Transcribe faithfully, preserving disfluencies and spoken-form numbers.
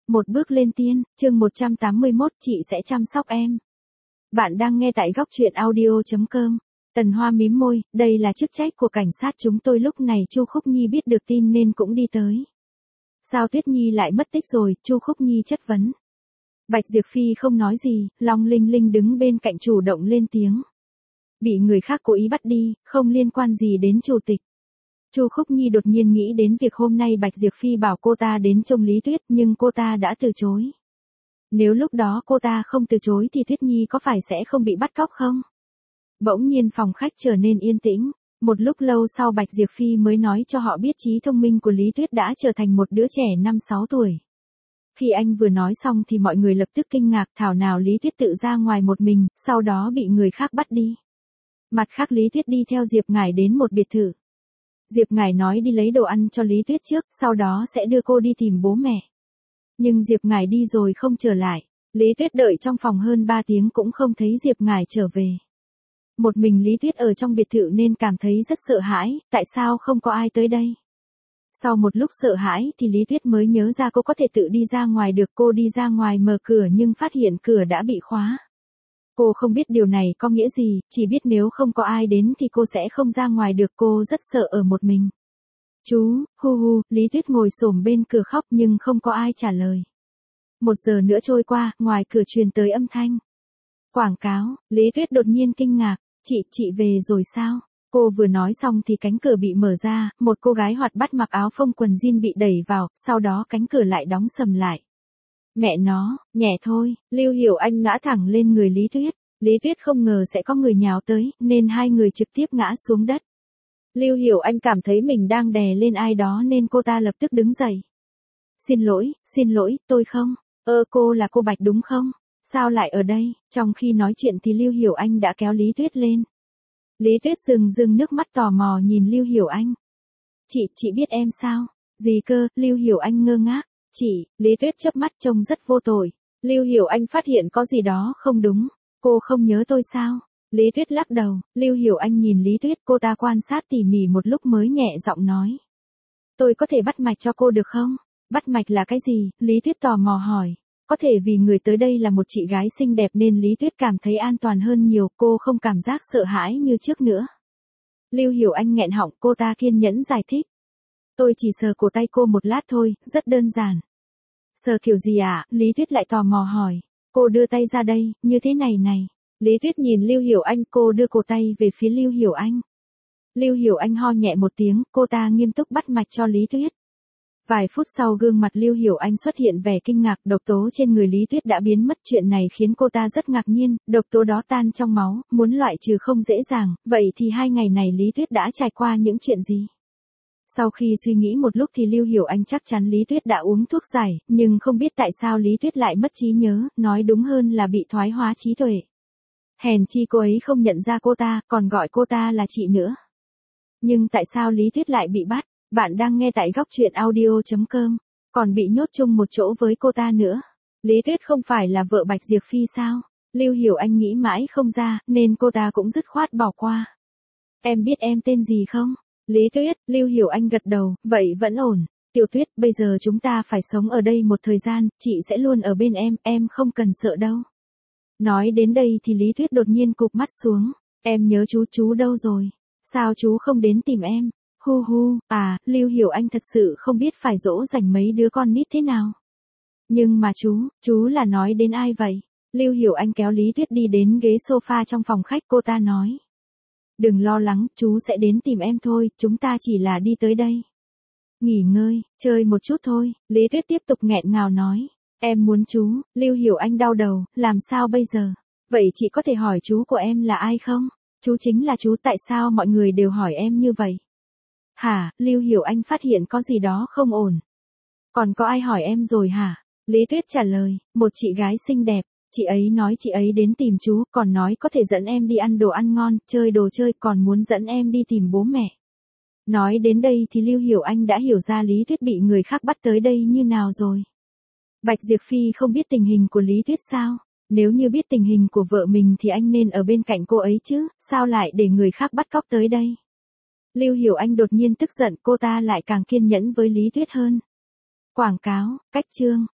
Một bước lên tiên, chương một trăm tám mươi mốt, chị sẽ chăm sóc em. Bạn đang nghe tại góc truyện audio chấm com. Tần Hoa mím môi, đây là chức trách của cảnh sát chúng tôi. Lúc này Chu Khúc Nhi biết được tin nên cũng đi tới. Sao Tuyết Nhi lại mất tích rồi? Chu Khúc Nhi chất vấn. Bạch Diệp Phi không nói gì, Long Linh Linh đứng bên cạnh chủ động lên tiếng. Bị người khác cố ý bắt đi, không liên quan gì đến chủ tịch. Chu Khúc Nhi đột nhiên nghĩ đến việc hôm nay Bạch Diệp Phi bảo cô ta đến trông Lý Tuyết nhưng cô ta đã từ chối. Nếu lúc đó cô ta không từ chối thì Tuyết Nhi có phải sẽ không bị bắt cóc không? Bỗng nhiên phòng khách trở nên yên tĩnh. Một lúc lâu sau Bạch Diệp Phi mới nói cho họ biết trí thông minh của Lý Tuyết đã trở thành một đứa trẻ năm sáu tuổi. Khi anh vừa nói xong thì mọi người lập tức kinh ngạc, thảo nào Lý Tuyết tự ra ngoài một mình, sau đó bị người khác bắt đi. Mặt khác Lý Tuyết đi theo Diệp Ngải đến một biệt thự. Diệp Ngải nói đi lấy đồ ăn cho Lý Tuyết trước, sau đó sẽ đưa cô đi tìm bố mẹ. Nhưng Diệp Ngải đi rồi không trở lại. Lý Tuyết đợi trong phòng hơn ba tiếng cũng không thấy Diệp Ngải trở về. Một mình Lý Tuyết ở trong biệt thự nên cảm thấy rất sợ hãi, tại sao không có ai tới đây? Sau một lúc sợ hãi thì Lý Tuyết mới nhớ ra cô có thể tự đi ra ngoài được. Cô đi ra ngoài mở cửa nhưng phát hiện cửa đã bị khóa. Cô không biết điều này có nghĩa gì, chỉ biết nếu không có ai đến thì cô sẽ không ra ngoài được. Cô rất sợ ở một mình. Chú, hu hu, Lý Tuyết ngồi xổm bên cửa khóc nhưng không có ai trả lời. Một giờ nữa trôi qua, ngoài cửa truyền tới âm thanh. Quảng cáo, Lý Tuyết đột nhiên kinh ngạc, chị, chị về rồi sao? Cô vừa nói xong thì cánh cửa bị mở ra, một cô gái hoạt bát mặc áo phông quần jean bị đẩy vào, sau đó cánh cửa lại đóng sầm lại. Mẹ nó, nhẹ thôi, Lưu Hiểu Anh ngã thẳng lên người Lý Tuyết. Lý Tuyết không ngờ sẽ có người nhào tới, nên hai người trực tiếp ngã xuống đất. Lưu Hiểu Anh cảm thấy mình đang đè lên ai đó nên cô ta lập tức đứng dậy. Xin lỗi, xin lỗi, tôi không. Ơ cô là cô Bạch đúng không? Sao lại ở đây? Trong khi nói chuyện thì Lưu Hiểu Anh đã kéo Lý Tuyết lên. Lý Tuyết rưng rưng nước mắt tò mò nhìn Lưu Hiểu Anh. Chị, chị biết em sao? Gì cơ? Lưu Hiểu Anh ngơ ngác. Chị, Lý Tuyết chớp mắt trông rất vô tội. Lưu Hiểu Anh phát hiện có gì đó không đúng. Cô không nhớ tôi sao? Lý Tuyết lắc đầu. Lưu Hiểu Anh nhìn Lý Tuyết, cô ta quan sát tỉ mỉ một lúc mới nhẹ giọng nói. Tôi có thể bắt mạch cho cô được không? Bắt mạch là cái gì? Lý Tuyết tò mò hỏi. Có thể vì người tới đây là một chị gái xinh đẹp nên Lý Tuyết cảm thấy an toàn hơn nhiều, cô không cảm giác sợ hãi như trước nữa. Lưu Hiểu Anh nghẹn họng, cô ta kiên nhẫn giải thích. Tôi chỉ sờ cổ tay cô một lát thôi, rất đơn giản. Sờ kiểu gì ạ? À? Lý Tuyết lại tò mò hỏi. Cô đưa tay ra đây, như thế này này. Lý Tuyết nhìn Lưu Hiểu Anh, cô đưa cổ tay về phía Lưu Hiểu Anh. Lưu Hiểu Anh ho nhẹ một tiếng, cô ta nghiêm túc bắt mạch cho Lý Tuyết. Vài phút sau gương mặt Lưu Hiểu Anh xuất hiện vẻ kinh ngạc, độc tố trên người Lý Tuyết đã biến mất. Chuyện này khiến cô ta rất ngạc nhiên, độc tố đó tan trong máu, muốn loại trừ không dễ dàng, vậy thì hai ngày này Lý Tuyết đã trải qua những chuyện gì? Sau khi suy nghĩ một lúc thì Lưu Hiểu Anh chắc chắn Lý Tuyết đã uống thuốc giải, nhưng không biết tại sao Lý Tuyết lại mất trí nhớ, nói đúng hơn là bị thoái hóa trí tuệ. Hèn chi cô ấy không nhận ra cô ta, còn gọi cô ta là chị nữa. Nhưng tại sao Lý Tuyết lại bị bắt? Bạn đang nghe tại góc truyện audio chấm com, còn bị nhốt chung một chỗ với cô ta nữa. Lý Tuyết không phải là vợ Bạch Diệp Phi sao? Lưu Hiểu Anh nghĩ mãi không ra, nên cô ta cũng dứt khoát bỏ qua. Em biết em tên gì không? Lý Tuyết, Lưu Hiểu Anh gật đầu, vậy vẫn ổn. Tiểu Tuyết, bây giờ chúng ta phải sống ở đây một thời gian, chị sẽ luôn ở bên em, em không cần sợ đâu. Nói đến đây thì Lý Tuyết đột nhiên cụp mắt xuống. Em nhớ chú, chú đâu rồi? Sao chú không đến tìm em? Hu hu, à, Lưu Hiểu Anh thật sự không biết phải dỗ dành mấy đứa con nít thế nào. Nhưng mà chú, chú là nói đến ai vậy? Lưu Hiểu Anh kéo Lý Tuyết đi đến ghế sofa trong phòng khách, cô ta nói. Đừng lo lắng, chú sẽ đến tìm em thôi, chúng ta chỉ là đi tới đây. Nghỉ ngơi, chơi một chút thôi, Lý Tuyết tiếp tục nghẹn ngào nói. Em muốn chú, Lưu Hiểu Anh đau đầu, làm sao bây giờ? Vậy chị có thể hỏi chú của em là ai không? Chú chính là chú, tại sao mọi người đều hỏi em như vậy? Hả? Lưu Hiểu Anh phát hiện có gì đó không ổn. Còn có ai hỏi em rồi hả? Lý Tuyết trả lời, một chị gái xinh đẹp. Chị ấy nói chị ấy đến tìm chú, còn nói có thể dẫn em đi ăn đồ ăn ngon, chơi đồ chơi, còn muốn dẫn em đi tìm bố mẹ. Nói đến đây thì Lưu Hiểu Anh đã hiểu ra Lý Tuyết bị người khác bắt tới đây như nào rồi. Bạch Diệp Phi không biết tình hình của Lý Tuyết sao? Nếu như biết tình hình của vợ mình thì anh nên ở bên cạnh cô ấy chứ, sao lại để người khác bắt cóc tới đây? Lưu Hiểu Anh đột nhiên tức giận, cô ta lại càng kiên nhẫn với Lý Tuyết hơn. Quảng cáo, cách chương.